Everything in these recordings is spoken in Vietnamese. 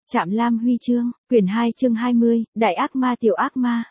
Trạm Lam Huy chương, quyển 2 chương 20, Đại ác ma tiểu ác ma.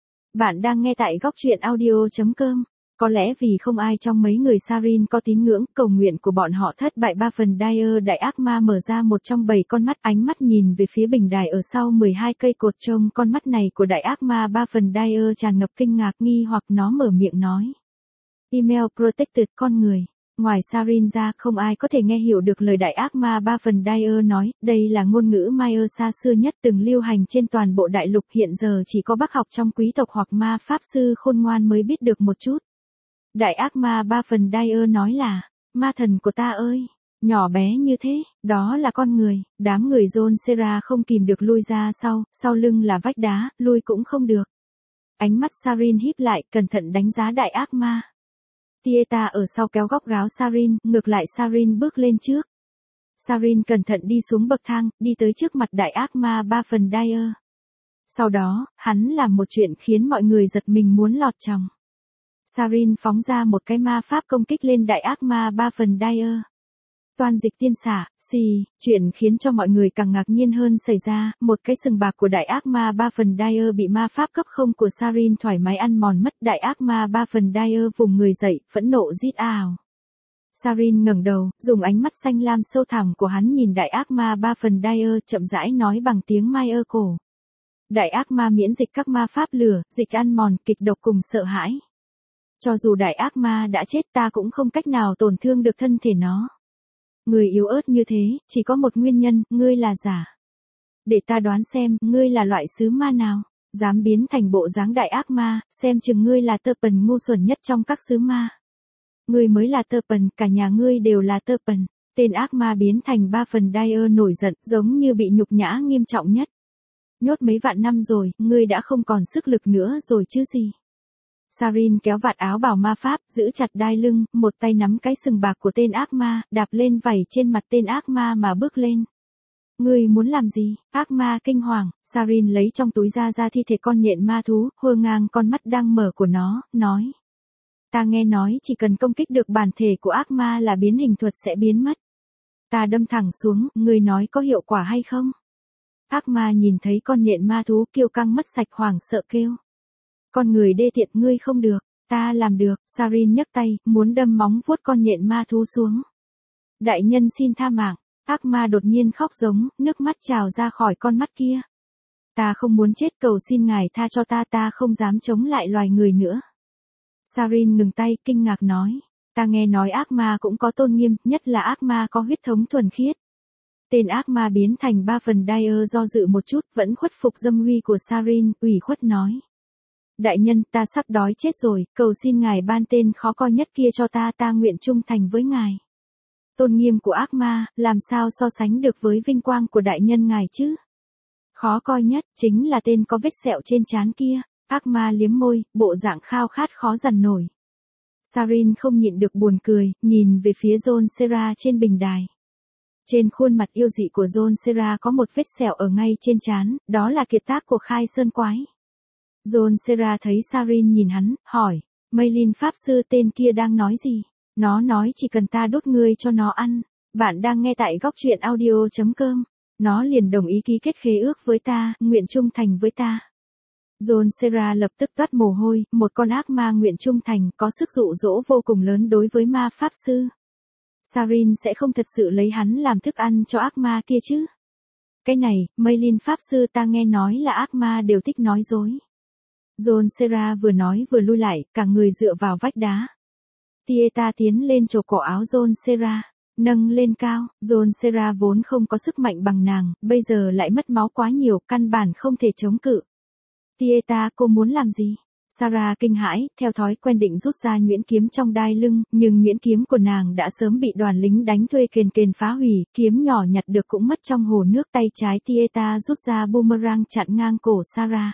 Bạn đang nghe tại góc truyện audio.com. Có lẽ vì không ai trong mấy người Sarin có tín ngưỡng, cầu nguyện của bọn họ thất bại. 3 phần Dyer đại ác ma mở ra một trong 7 con mắt, ánh mắt nhìn về phía bình đài ở sau 12 cây cột trông con mắt này của đại ác ma. 3 phần Dyer tràn ngập kinh ngạc nghi hoặc, nó mở miệng nói. Email Protected con người. Ngoài Sarin ra không ai có thể nghe hiểu được lời đại ác ma. 3 phần Dyer nói, đây là ngôn ngữ Maya xa xưa nhất từng lưu hành trên toàn bộ đại lục, hiện giờ chỉ có bác học trong quý tộc hoặc ma pháp sư khôn ngoan mới biết được một chút. Đại ác ma 3 phần Dyer nói là, ma thần của ta ơi, nhỏ bé như thế, đó là con người. Đám người John Serra không kìm được lui ra sau lưng là vách đá, lui cũng không được. Ánh mắt Sarin híp lại, cẩn thận đánh giá đại ác ma. Tieta ở sau kéo góc gáo Sarin, ngược lại Sarin bước lên trước. Sarin cẩn thận đi xuống bậc thang, đi tới trước mặt đại ác ma 3 phần Dyer. Sau đó, hắn làm một chuyện khiến mọi người giật mình muốn lọt chòng. Sarin phóng ra một cái ma pháp công kích lên đại ác ma 3 phần Dyer. Toan dịch tiên xả, chuyện khiến cho mọi người càng ngạc nhiên hơn xảy ra, một cái sừng bạc của đại ác ma 3 phần Dyer bị ma pháp cấp không của Sarin thoải mái ăn mòn mất. Đại ác ma 3 phần Dyer vùng người dậy, phẫn nộ rít ào. Sarin ngẩng đầu, dùng ánh mắt xanh lam sâu thẳm của hắn nhìn đại ác ma 3 phần Dyer, chậm rãi nói bằng tiếng Maya cổ. Đại ác ma miễn dịch các ma pháp lửa, dịch ăn mòn, kịch độc cùng sợ hãi. Cho dù đại ác ma đã chết, ta cũng không cách nào tổn thương được thân thể nó. Người yếu ớt như thế, chỉ có một nguyên nhân, ngươi là giả. Để ta đoán xem, ngươi là loại sứ ma nào, dám biến thành bộ dáng đại ác ma, xem chừng ngươi là tơ pần ngu xuẩn nhất trong các sứ ma. Ngươi mới là tơ pần, cả nhà ngươi đều là tơ pần. Tên ác ma biến thành 3 phần Dyer nổi giận, giống như bị nhục nhã nghiêm trọng nhất. Nhốt mấy vạn năm rồi, ngươi đã không còn sức lực nữa rồi chứ gì. Sarin kéo vạt áo bào ma pháp, giữ chặt đai lưng, một tay nắm cái sừng bạc của tên ác ma, đạp lên vảy trên mặt tên ác ma mà bước lên. Ngươi muốn làm gì? Ác ma kinh hoàng, Sarin lấy trong túi ra thi thể con nhện ma thú, hơ ngang con mắt đang mở của nó, nói. Ta nghe nói chỉ cần công kích được bản thể của ác ma là biến hình thuật sẽ biến mất. Ta đâm thẳng xuống, ngươi nói có hiệu quả hay không? Ác ma nhìn thấy con nhện ma thú kiêu căng mất sạch hoảng sợ kêu. Con người đê tiện, ngươi không được, ta làm được. Sarin nhấc tay, muốn đâm móng vuốt con nhện ma thú xuống. Đại nhân xin tha mạng. Ác ma đột nhiên khóc giống, nước mắt trào ra khỏi con mắt kia. Ta không muốn chết, cầu xin ngài tha cho ta, ta không dám chống lại loài người nữa. Sarin ngừng tay, kinh ngạc nói. Ta nghe nói ác ma cũng có tôn nghiêm, nhất là ác ma có huyết thống thuần khiết. Tên ác ma biến thành 3 phần Dyer do dự một chút, vẫn khuất phục dâm uy của Sarin, ủy khuất nói. Đại nhân, ta sắp đói chết rồi, cầu xin ngài ban tên khó coi nhất kia cho ta, ta nguyện trung thành với ngài. Tôn nghiêm của ác ma, làm sao so sánh được với vinh quang của đại nhân ngài chứ? Khó coi nhất, chính là tên có vết sẹo trên trán kia. Ác ma liếm môi, bộ dạng khao khát khó dằn nổi. Sarin không nhịn được buồn cười, nhìn về phía John Serra trên bình đài. Trên khuôn mặt yêu dị của John Serra có một vết sẹo ở ngay trên trán, đó là kiệt tác của Khai Sơn Quái. John Serra thấy Sarin nhìn hắn, hỏi, Maylin Pháp Sư tên kia đang nói gì? Nó nói chỉ cần ta đốt ngươi cho nó ăn. Bạn đang nghe tại góc truyện audio.com. Nó liền đồng ý ký kết khế ước với ta, nguyện trung thành với ta. John Serra lập tức toát mồ hôi, một con ác ma nguyện trung thành, có sức dụ dỗ vô cùng lớn đối với ma Pháp Sư. Sarin sẽ không thật sự lấy hắn làm thức ăn cho ác ma kia chứ? Cái này, Maylin Pháp Sư, ta nghe nói là ác ma đều thích nói dối. John Serra vừa nói vừa lui lại, cả người dựa vào vách đá. Tieta tiến lên chộp cổ áo John Serra, nâng lên cao. John Serra vốn không có sức mạnh bằng nàng, bây giờ lại mất máu quá nhiều, căn bản không thể chống cự. Tieta, cô muốn làm gì? Sarah kinh hãi, theo thói quen định rút ra nhuyễn kiếm trong đai lưng, nhưng nhuyễn kiếm của nàng đã sớm bị đoàn lính đánh thuê kền phá hủy, kiếm nhỏ nhặt được cũng mất trong hồ nước. Tay trái Tieta rút ra boomerang chặn ngang cổ Sarah.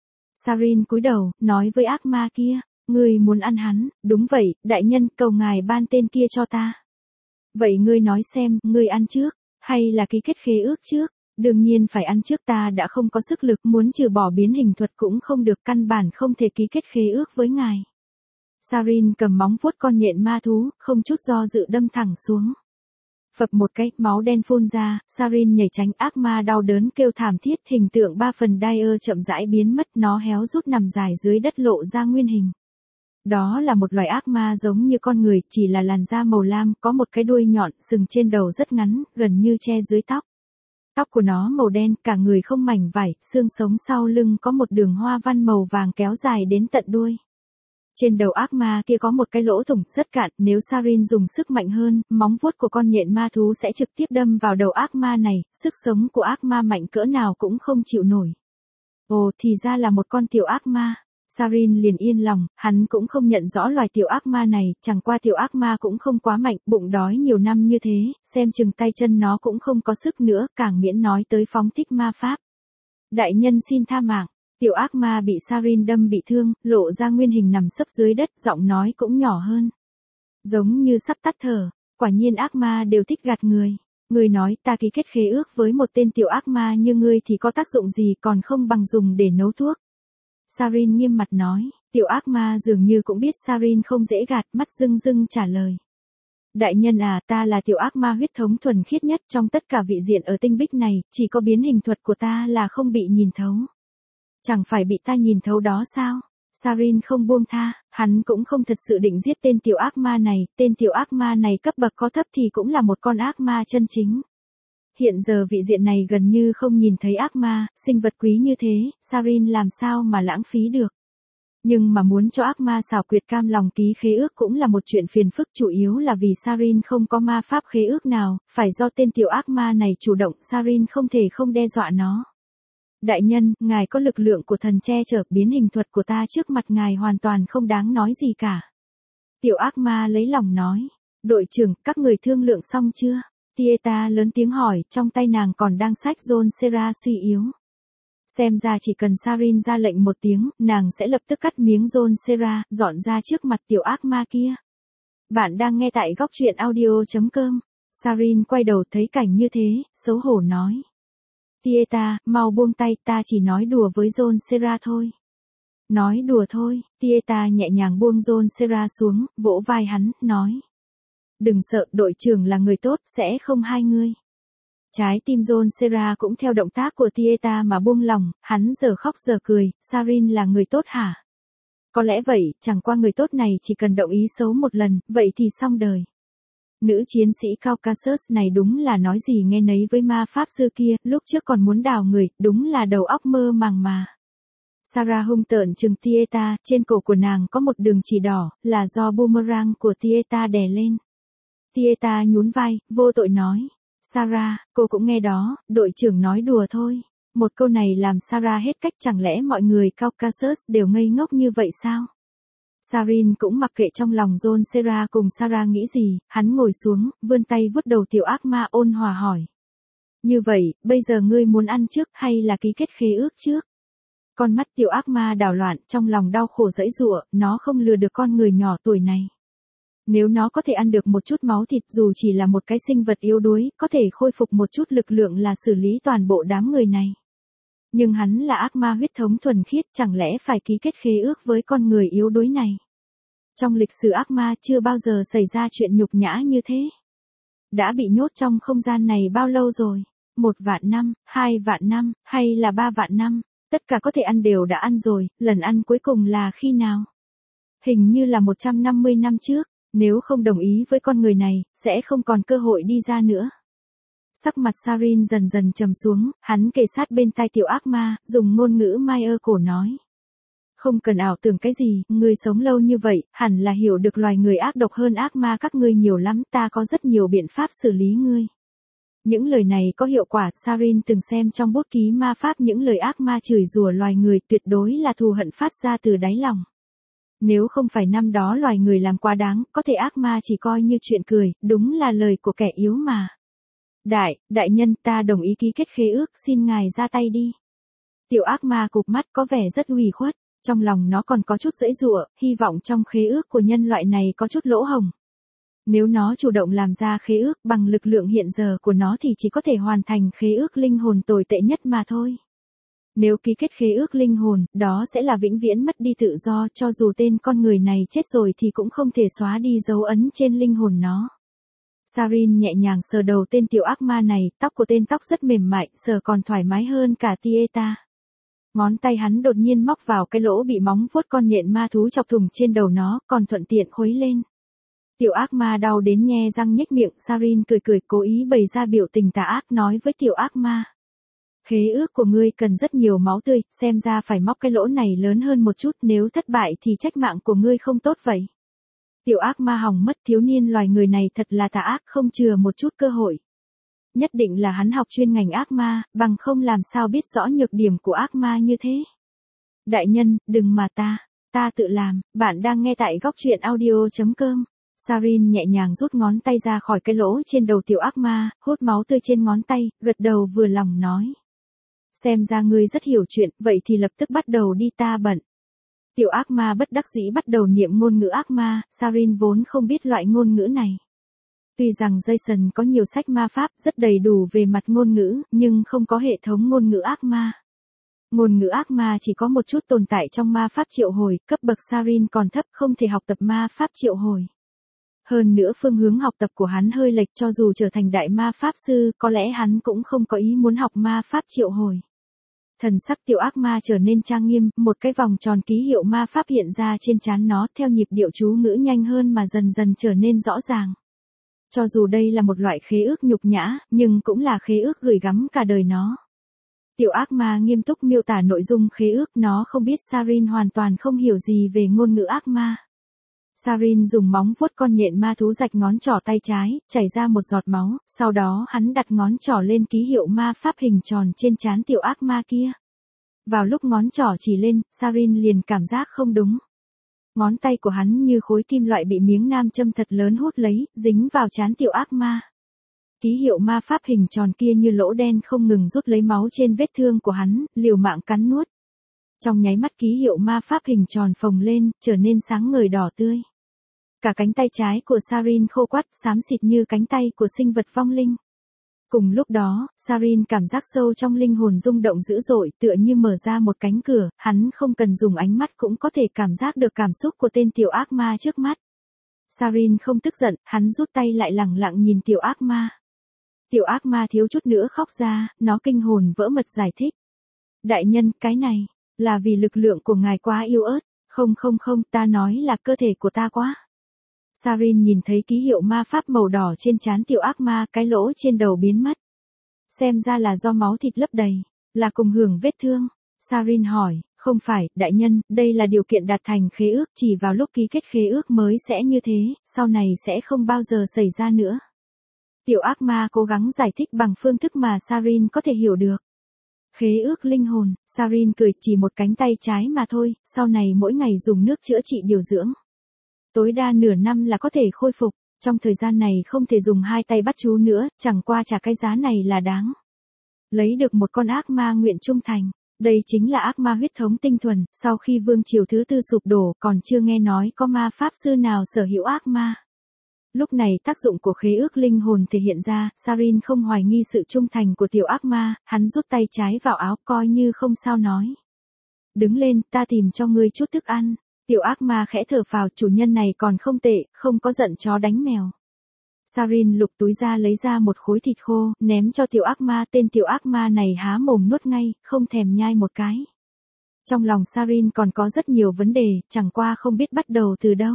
Sarin cúi đầu, nói với ác ma kia, ngươi muốn ăn hắn? Đúng vậy, đại nhân, cầu ngài ban tên kia cho ta. Vậy ngươi nói xem, ngươi ăn trước, hay là ký kết khế ước trước? Đương nhiên phải ăn trước, ta đã không có sức lực, muốn trừ bỏ biến hình thuật cũng không được, căn bản không thể ký kết khế ước với ngài. Sarin cầm móng vuốt con nhện ma thú, không chút do dự đâm thẳng xuống. Phập một cái, máu đen phun ra, Sarin nhảy tránh, ác ma đau đớn kêu thảm thiết, hình tượng 3 phần Dyer chậm rãi biến mất, nó héo rút nằm dài dưới đất lộ ra nguyên hình. Đó là một loài ác ma giống như con người, chỉ là làn da màu lam, có một cái đuôi nhọn, sừng trên đầu rất ngắn, gần như che dưới tóc. Tóc của nó màu đen, cả người không mảnh vải, xương sống sau lưng có một đường hoa văn màu vàng kéo dài đến tận đuôi. Trên đầu ác ma kia có một cái lỗ thủng rất cạn, nếu Sarin dùng sức mạnh hơn, móng vuốt của con nhện ma thú sẽ trực tiếp đâm vào đầu ác ma này, sức sống của ác ma mạnh cỡ nào cũng không chịu nổi. Ồ, thì ra là một con tiểu ác ma. Sarin liền yên lòng, hắn cũng không nhận rõ loài tiểu ác ma này, chẳng qua tiểu ác ma cũng không quá mạnh, bụng đói nhiều năm như thế, xem chừng tay chân nó cũng không có sức nữa, càng miễn nói tới phóng thích ma pháp. Đại nhân xin tha mạng. Tiểu ác ma bị Sarin đâm bị thương, lộ ra nguyên hình nằm sấp dưới đất, giọng nói cũng nhỏ hơn. Giống như sắp tắt thở, quả nhiên ác ma đều thích gạt người. Người nói ta ký kết khế ước với một tên tiểu ác ma như ngươi thì có tác dụng gì còn không bằng dùng để nấu thuốc. Sarin nghiêm mặt nói, tiểu ác ma dường như cũng biết Sarin không dễ gạt, mắt rưng rưng trả lời. Đại nhân à, ta là tiểu ác ma huyết thống thuần khiết nhất trong tất cả vị diện ở tinh bích này, chỉ có biến hình thuật của ta là không bị nhìn thấu. Chẳng phải bị ta nhìn thấu đó sao? Sarin không buông tha, hắn cũng không thật sự định giết tên tiểu ác ma này, tên tiểu ác ma này cấp bậc có thấp thì cũng là một con ác ma chân chính. Hiện giờ vị diện này gần như không nhìn thấy ác ma, sinh vật quý như thế, Sarin làm sao mà lãng phí được. Nhưng mà muốn cho ác ma xảo quyệt cam lòng ký khế ước cũng là một chuyện phiền phức, chủ yếu là vì Sarin không có ma pháp khế ước nào, phải do tên tiểu ác ma này chủ động, Sarin không thể không đe dọa nó. Đại nhân, ngài có lực lượng của thần che chở, biến hình thuật của ta trước mặt ngài hoàn toàn không đáng nói gì cả. Tiểu ác ma lấy lòng nói, đội trưởng, các người thương lượng xong chưa? Tieta lớn tiếng hỏi, trong tay nàng còn đang xách John Sera suy yếu. Xem ra chỉ cần Sarin ra lệnh một tiếng, nàng sẽ lập tức cắt miếng John Sera, dọn ra trước mặt tiểu ác ma kia. Bạn đang nghe tại góc truyện audio.com. Sarin quay đầu thấy cảnh như thế, xấu hổ nói. Tieta, mau buông tay, ta chỉ nói đùa với John Sera thôi. Nói đùa thôi, Tieta nhẹ nhàng buông John Sera xuống, vỗ vai hắn, nói. Đừng sợ, đội trưởng là người tốt, sẽ không hai ngươi. Trái tim John Sera cũng theo động tác của Tieta mà buông lòng, hắn giờ khóc giờ cười, Sarin là người tốt hả? Có lẽ vậy, chẳng qua người tốt này chỉ cần động ý xấu một lần, vậy thì xong đời. Nữ chiến sĩ Caucasus này đúng là nói gì nghe nấy với ma pháp sư kia, lúc trước còn muốn đào người, đúng là đầu óc mơ màng mà. Sarah hung tợn trừng Tieta, trên cổ của nàng có một đường chỉ đỏ, là do boomerang của Tieta đè lên. Tieta nhún vai, vô tội nói. Sarah, cô cũng nghe đó, đội trưởng nói đùa thôi. Một câu này làm Sarah hết cách, chẳng lẽ mọi người Caucasus đều ngây ngốc như vậy sao? Sarin cũng mặc kệ trong lòng John Sera cùng Sarah nghĩ gì, hắn ngồi xuống, vươn tay vuốt đầu tiểu ác ma ôn hòa hỏi. Như vậy, bây giờ ngươi muốn ăn trước hay là ký kết khế ước trước? Con mắt tiểu ác ma đảo loạn, trong lòng đau khổ giãy giụa, nó không lừa được con người nhỏ tuổi này. Nếu nó có thể ăn được một chút máu thịt dù chỉ là một cái sinh vật yếu đuối, có thể khôi phục một chút lực lượng là xử lý toàn bộ đám người này. Nhưng hắn là ác ma huyết thống thuần khiết, chẳng lẽ phải ký kết khế ước với con người yếu đuối này? Trong lịch sử ác ma chưa bao giờ xảy ra chuyện nhục nhã như thế. Đã bị nhốt trong không gian này bao lâu rồi? 1 vạn năm, 2 vạn năm, hay là 3 vạn năm? Tất cả có thể ăn đều đã ăn rồi, lần ăn cuối cùng là khi nào? Hình như là 150 năm trước, nếu không đồng ý với con người này, sẽ không còn cơ hội đi ra nữa. Sắc mặt Sarin dần dần trầm xuống, hắn kề sát bên tai tiểu ác ma, dùng ngôn ngữ Maya cổ nói. Không cần ảo tưởng cái gì, ngươi sống lâu như vậy, hẳn là hiểu được loài người ác độc hơn ác ma các ngươi nhiều lắm, ta có rất nhiều biện pháp xử lý ngươi. Những lời này có hiệu quả, Sarin từng xem trong bút ký ma pháp những lời ác ma chửi rủa loài người tuyệt đối là thù hận phát ra từ đáy lòng. Nếu không phải năm đó loài người làm quá đáng, có thể ác ma chỉ coi như chuyện cười, đúng là lời của kẻ yếu mà. Đại nhân, ta đồng ý ký kết khế ước, xin ngài ra tay đi. Tiểu ác ma cụp mắt có vẻ rất ủy khuất, trong lòng nó còn có chút giãy giụa, hy vọng trong khế ước của nhân loại này có chút lỗ hổng. Nếu nó chủ động làm ra khế ước bằng lực lượng hiện giờ của nó thì chỉ có thể hoàn thành khế ước linh hồn tồi tệ nhất mà thôi. Nếu ký kết khế ước linh hồn, đó sẽ là vĩnh viễn mất đi tự do, cho dù tên con người này chết rồi thì cũng không thể xóa đi dấu ấn trên linh hồn nó. Sarin nhẹ nhàng sờ đầu tên tiểu ác ma này, tóc của tên tóc rất mềm mại, sờ còn thoải mái hơn cả Tieta. Ngón tay hắn đột nhiên móc vào cái lỗ bị móng vuốt con nhện ma thú chọc thủng trên đầu nó, còn thuận tiện khuấy lên. Tiểu ác ma đau đến nhe răng nhếch miệng, Sarin cười cười cố ý bày ra biểu tình tà ác nói với tiểu ác ma. Khế ước của ngươi cần rất nhiều máu tươi, xem ra phải móc cái lỗ này lớn hơn một chút, nếu thất bại thì trách mạng của ngươi không tốt vậy. Tiểu ác ma hỏng mất, thiếu niên loài người này thật là tà ác, không chừa một chút cơ hội. Nhất định là hắn học chuyên ngành ác ma, bằng không làm sao biết rõ nhược điểm của ác ma như thế. Đại nhân, đừng mà ta tự làm, bạn đang nghe tại góc truyện audio.com. Sarin nhẹ nhàng rút ngón tay ra khỏi cái lỗ trên đầu tiểu ác ma, hút máu tươi trên ngón tay, gật đầu vừa lòng nói. Xem ra ngươi rất hiểu chuyện, vậy thì lập tức bắt đầu đi, ta bận. Tiểu ác ma bất đắc dĩ bắt đầu niệm ngôn ngữ ác ma, Sarin vốn không biết loại ngôn ngữ này. Tuy rằng Jason có nhiều sách ma pháp rất đầy đủ về mặt ngôn ngữ, nhưng không có hệ thống ngôn ngữ ác ma. Ngôn ngữ ác ma chỉ có một chút tồn tại trong ma pháp triệu hồi, cấp bậc Sarin còn thấp, không thể học tập ma pháp triệu hồi. Hơn nữa phương hướng học tập của hắn hơi lệch, cho dù trở thành đại ma pháp sư, có lẽ hắn cũng không có ý muốn học ma pháp triệu hồi. Thần sắc tiểu ác ma trở nên trang nghiêm, một cái vòng tròn ký hiệu ma pháp hiện ra trên trán nó, theo nhịp điệu chú ngữ nhanh hơn mà dần dần trở nên rõ ràng. Cho dù đây là một loại khế ước nhục nhã, nhưng cũng là khế ước gửi gắm cả đời nó. Tiểu ác ma nghiêm túc miêu tả nội dung khế ước, nó không biết Sarin hoàn toàn không hiểu gì về ngôn ngữ ác ma. Sarin dùng móng vuốt con nhện ma thú rạch ngón trỏ tay trái, chảy ra một giọt máu, sau đó hắn đặt ngón trỏ lên ký hiệu ma pháp hình tròn trên trán tiểu ác ma kia. Vào lúc ngón trỏ chỉ lên, Sarin liền cảm giác không đúng. Ngón tay của hắn như khối kim loại bị miếng nam châm thật lớn hút lấy, dính vào trán tiểu ác ma. Ký hiệu ma pháp hình tròn kia như lỗ đen không ngừng rút lấy máu trên vết thương của hắn, liều mạng cắn nuốt. Trong nháy mắt ký hiệu ma pháp hình tròn phồng lên, trở nên sáng ngời đỏ tươi. Cả cánh tay trái của Sarin khô quắt, xám xịt như cánh tay của sinh vật vong linh. Cùng lúc đó, Sarin cảm giác sâu trong linh hồn rung động dữ dội, tựa như mở ra một cánh cửa, hắn không cần dùng ánh mắt cũng có thể cảm giác được cảm xúc của tên tiểu ác ma trước mắt. Sarin không tức giận, hắn rút tay lại lẳng lặng nhìn tiểu ác ma. Tiểu ác ma thiếu chút nữa khóc ra, nó kinh hồn vỡ mật giải thích. Đại nhân, cái này, là vì lực lượng của ngài quá yếu ớt, không, ta nói là cơ thể của ta quá. Sarin nhìn thấy ký hiệu ma pháp màu đỏ trên trán tiểu ác ma, cái lỗ trên đầu biến mất. Xem ra là do máu thịt lấp đầy, là cùng hưởng vết thương. Sarin hỏi, không phải, đại nhân, đây là điều kiện đạt thành khế ước, chỉ vào lúc ký kết khế ước mới sẽ như thế, sau này sẽ không bao giờ xảy ra nữa. Tiểu ác ma cố gắng giải thích bằng phương thức mà Sarin có thể hiểu được. Khế ước linh hồn, Sarin cười, chỉ một cánh tay trái mà thôi, sau này mỗi ngày dùng nước chữa trị điều dưỡng. Tối đa nửa năm là có thể khôi phục, trong thời gian này không thể dùng hai tay bắt chú nữa, chẳng qua trả cái giá này là đáng. Lấy được một con ác ma nguyện trung thành, đây chính là ác ma huyết thống tinh thuần, sau khi vương triều thứ tư sụp đổ còn chưa nghe nói có ma pháp sư nào sở hữu ác ma. Lúc này tác dụng của khế ước linh hồn thể hiện ra, Sarin không hoài nghi sự trung thành của tiểu ác ma, hắn rút tay trái vào áo coi như không sao nói. Đứng lên, ta tìm cho ngươi chút thức ăn. Tiểu ác ma khẽ thở phào, chủ nhân này còn không tệ, không có giận chó đánh mèo. Sarin lục túi ra lấy ra một khối thịt khô, ném cho tiểu ác ma, tên tiểu ác ma này há mồm nuốt ngay, không thèm nhai một cái. Trong lòng Sarin còn có rất nhiều vấn đề, chẳng qua không biết bắt đầu từ đâu.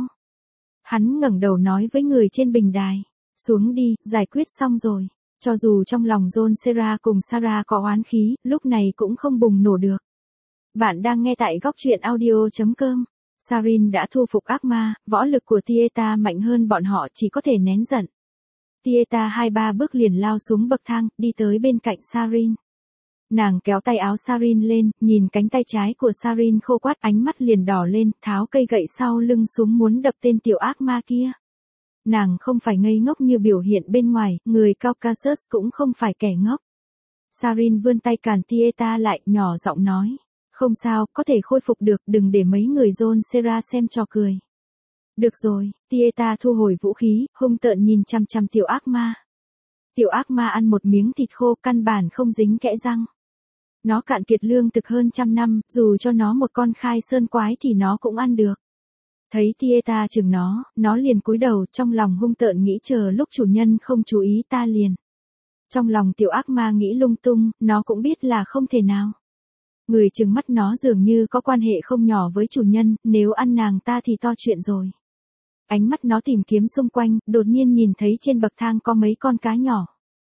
Hắn ngẩng đầu nói với người trên bình đài, xuống đi, giải quyết xong rồi. Cho dù trong lòng John Serra cùng Sarah có oán khí, lúc này cũng không bùng nổ được. Bạn đang nghe tại góc truyện audio.com. Sarin đã thu phục ác ma, võ lực của Tieta mạnh hơn bọn họ, chỉ có thể nén giận. Tieta 2-3 bước liền lao xuống bậc thang, đi tới bên cạnh Sarin. Nàng kéo tay áo Sarin lên, nhìn cánh tay trái của Sarin khô quắt, ánh mắt liền đỏ lên, tháo cây gậy sau lưng xuống muốn đập tên tiểu ác ma kia. Nàng không phải ngây ngốc như biểu hiện bên ngoài, người Caucasus cũng không phải kẻ ngốc. Sarin vươn tay cản Tieta lại, nhỏ giọng nói. Không sao, có thể khôi phục được, đừng để mấy người John Serra xem trò cười. Được rồi, Tieta thu hồi vũ khí, hung tợn nhìn chằm chằm tiểu ác ma. Tiểu ác ma ăn một miếng thịt khô, căn bản không dính kẽ răng. Nó cạn kiệt lương thực hơn 100 năm, dù cho nó một con khai sơn quái thì nó cũng ăn được. Thấy Tieta chừng nó liền cúi đầu trong lòng hung tợn nghĩ chờ lúc chủ nhân không chú ý ta liền. Trong lòng tiểu ác ma nghĩ lung tung, nó cũng biết là không thể nào. Người chừng mắt nó dường như có quan hệ không nhỏ với chủ nhân, nếu ăn nàng ta thì to chuyện rồi. Ánh mắt nó tìm kiếm xung quanh, đột nhiên nhìn thấy trên bậc thang có mấy con cá nhỏ.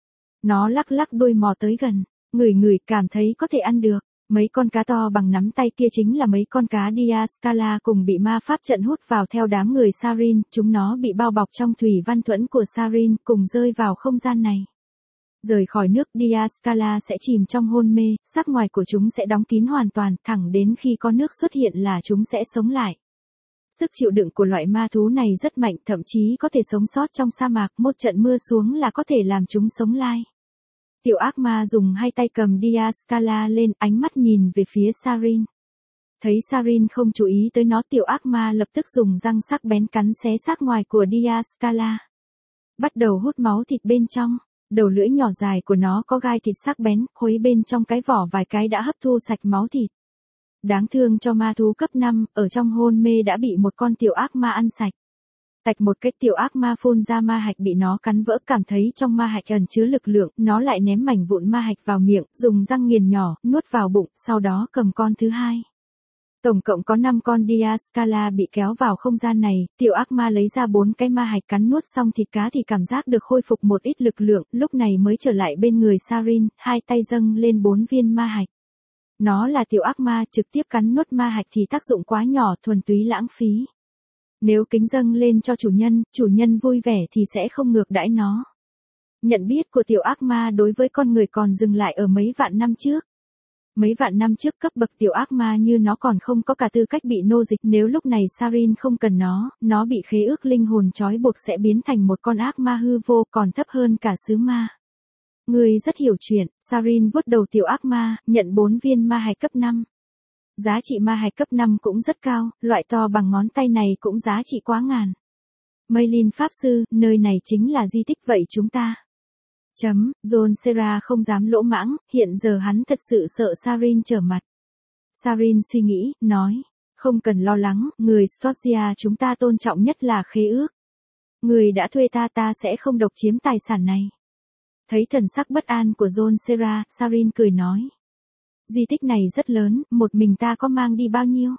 Nó lắc lắc đuôi mò tới gần, ngửi cảm thấy có thể ăn được. Mấy con cá to bằng nắm tay kia chính là mấy con cá Diascala cùng bị ma pháp trận hút vào theo đám người Sarin, chúng nó bị bao bọc trong thủy văn thuẫn của Sarin cùng rơi vào không gian này. Rời khỏi nước Diascala sẽ chìm trong hôn mê, sắc ngoài của chúng sẽ đóng kín hoàn toàn, thẳng đến khi có nước xuất hiện là chúng sẽ sống lại. Sức chịu đựng của loại ma thú này rất mạnh, thậm chí có thể sống sót trong sa mạc, một trận mưa xuống là có thể làm chúng sống lại. Tiểu ác ma dùng hai tay cầm Diascala lên, ánh mắt nhìn về phía Sarin. Thấy Sarin không chú ý tới nó, tiểu ác ma lập tức dùng răng sắc bén cắn xé xác ngoài của Diascala. Bắt đầu hút máu thịt bên trong, đầu lưỡi nhỏ dài của nó có gai thịt sắc bén, khuấy bên trong cái vỏ vài cái đã hấp thu sạch máu thịt. Đáng thương cho ma thú cấp 5, ở trong hôn mê đã bị một con tiểu ác ma ăn sạch. Tạch một cái tiểu ác ma phun ra ma hạch bị nó cắn vỡ, cảm thấy trong ma hạch ẩn chứa lực lượng, nó lại ném mảnh vụn ma hạch vào miệng, dùng răng nghiền nhỏ, nuốt vào bụng, sau đó cầm con thứ hai. Tổng cộng có 5 con Diascala bị kéo vào không gian này, tiểu ác ma lấy ra 4 cái ma hạch cắn nuốt xong thịt cá thì cảm giác được khôi phục một ít lực lượng, lúc này mới trở lại bên người Sarin, hai tay dâng lên 4 viên ma hạch. Nó là tiểu ác ma, trực tiếp cắn nuốt ma hạch thì tác dụng quá nhỏ, thuần túy lãng phí. Nếu kính dâng lên cho chủ nhân vui vẻ thì sẽ không ngược đãi nó. Nhận biết của tiểu ác ma đối với con người còn dừng lại ở mấy vạn năm trước. Mấy vạn năm trước cấp bậc tiểu ác ma như nó còn không có cả tư cách bị nô dịch, nếu lúc này Sarin không cần nó bị khế ước linh hồn trói buộc sẽ biến thành một con ác ma hư vô, còn thấp hơn cả sứ ma. Người rất hiểu chuyện, Sarin vuốt đầu tiểu ác ma, nhận 4 viên ma hạch cấp 5. Giá trị ma hạch cấp 5 cũng rất cao, loại to bằng ngón tay này cũng giá trị quá ngàn. Maylin Pháp Sư, nơi này chính là di tích vậy chúng ta. John Serra không dám lỗ mãng, hiện giờ hắn thật sự sợ Sarin trở mặt. Sarin suy nghĩ, nói, không cần lo lắng, người Scotia chúng ta tôn trọng nhất là khế ước. Người đã thuê ta sẽ không độc chiếm tài sản này. Thấy thần sắc bất an của John Serra, Sarin cười nói. Di tích này rất lớn, một mình ta có mang đi bao nhiêu?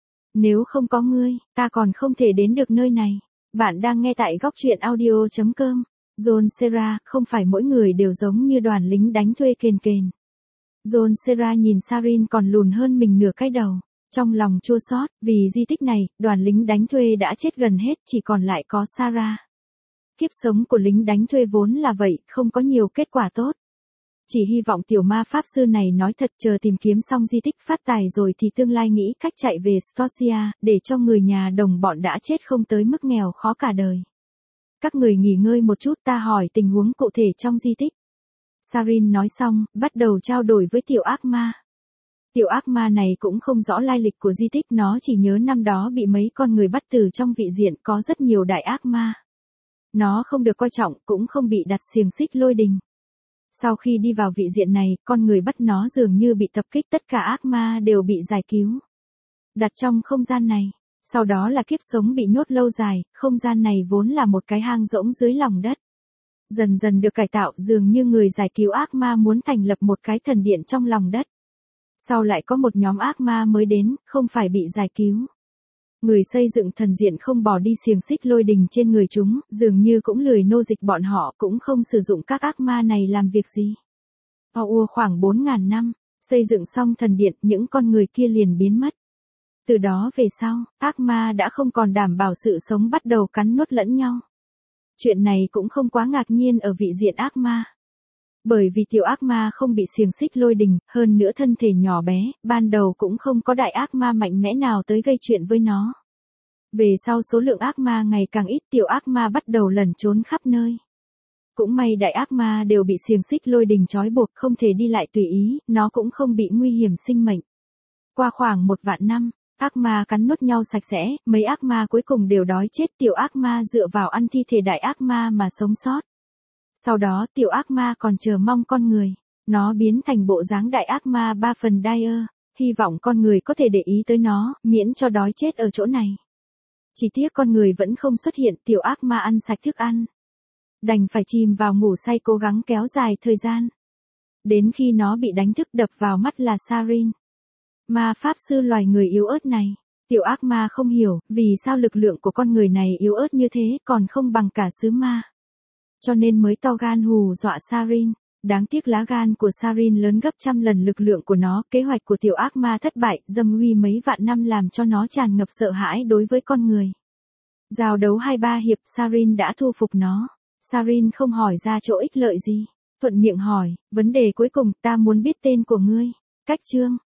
Nếu không có ngươi, ta còn không thể đến được nơi này. Bạn đang nghe tại góc truyện audio.com. John Serra, không phải mỗi người đều giống như đoàn lính đánh thuê kền kền. John Serra nhìn Sarin còn lùn hơn mình nửa cái đầu. Trong lòng chua xót, vì di tích này, đoàn lính đánh thuê đã chết gần hết, chỉ còn lại có Sarah. Kiếp sống của lính đánh thuê vốn là vậy, không có nhiều kết quả tốt. Chỉ hy vọng tiểu ma pháp sư này nói thật, chờ tìm kiếm xong di tích phát tài rồi thì tương lai nghĩ cách chạy về Scotia, để cho người nhà đồng bọn đã chết không tới mức nghèo khó cả đời. Các người nghỉ ngơi một chút, ta hỏi tình huống cụ thể trong di tích. Sarin nói xong, bắt đầu trao đổi với tiểu ác ma. Tiểu ác ma này cũng không rõ lai lịch của di tích, nó chỉ nhớ năm đó bị mấy con người bắt từ trong vị diện, có rất nhiều đại ác ma. Nó không được coi trọng, cũng không bị đặt xiềng xích lôi đình. Sau khi đi vào vị diện này, con người bắt nó dường như bị tập kích, tất cả ác ma đều bị giải cứu. Đặt trong không gian này. Sau đó là kiếp sống bị nhốt lâu dài, không gian này vốn là một cái hang rỗng dưới lòng đất. Dần dần được cải tạo, dường như người giải cứu ác ma muốn thành lập một cái thần điện trong lòng đất. Sau lại có một nhóm ác ma mới đến, không phải bị giải cứu. Người xây dựng thần diện không bỏ đi xiềng xích lôi đình trên người chúng, dường như cũng lười nô dịch bọn họ, cũng không sử dụng các ác ma này làm việc gì. Khoảng 4.000 năm, xây dựng xong thần điện, những con người kia liền biến mất. Từ đó về sau, ác ma đã không còn đảm bảo sự sống, bắt đầu cắn nuốt lẫn nhau. Chuyện này cũng không quá ngạc nhiên ở vị diện ác ma. Bởi vì tiểu ác ma không bị xiềng xích lôi đình, hơn nữa thân thể nhỏ bé, ban đầu cũng không có đại ác ma mạnh mẽ nào tới gây chuyện với nó. Về sau số lượng ác ma ngày càng ít, tiểu ác ma bắt đầu lẩn trốn khắp nơi. Cũng may đại ác ma đều bị xiềng xích lôi đình trói buộc, không thể đi lại tùy ý, nó cũng không bị nguy hiểm sinh mệnh. Qua khoảng 1 vạn năm, ác ma cắn nuốt nhau sạch sẽ, mấy ác ma cuối cùng đều đói chết, tiểu ác ma dựa vào ăn thi thể đại ác ma mà sống sót. Sau đó tiểu ác ma còn chờ mong con người, nó biến thành bộ dáng đại ác ma 3 phần Dire, hy vọng con người có thể để ý tới nó, miễn cho đói chết ở chỗ này. Chỉ tiếc con người vẫn không xuất hiện, tiểu ác ma ăn sạch thức ăn. Đành phải chìm vào ngủ say cố gắng kéo dài thời gian. Đến khi nó bị đánh thức đập vào mắt là Sarin. Ma pháp sư loài người yếu ớt này. Tiểu ác ma không hiểu vì sao lực lượng của con người này yếu ớt như thế còn không bằng cả sứ ma. Cho nên mới to gan hù dọa Sarin. Đáng tiếc lá gan của Sarin lớn gấp trăm lần lực lượng của nó. Kế hoạch của tiểu ác ma thất bại, dâm uy mấy vạn năm làm cho nó tràn ngập sợ hãi đối với con người. Giao đấu 2-3 hiệp, Sarin đã thu phục nó. Sarin không hỏi ra chỗ ích lợi gì. Thuận miệng hỏi, vấn đề cuối cùng, ta muốn biết tên của ngươi. Cách chương.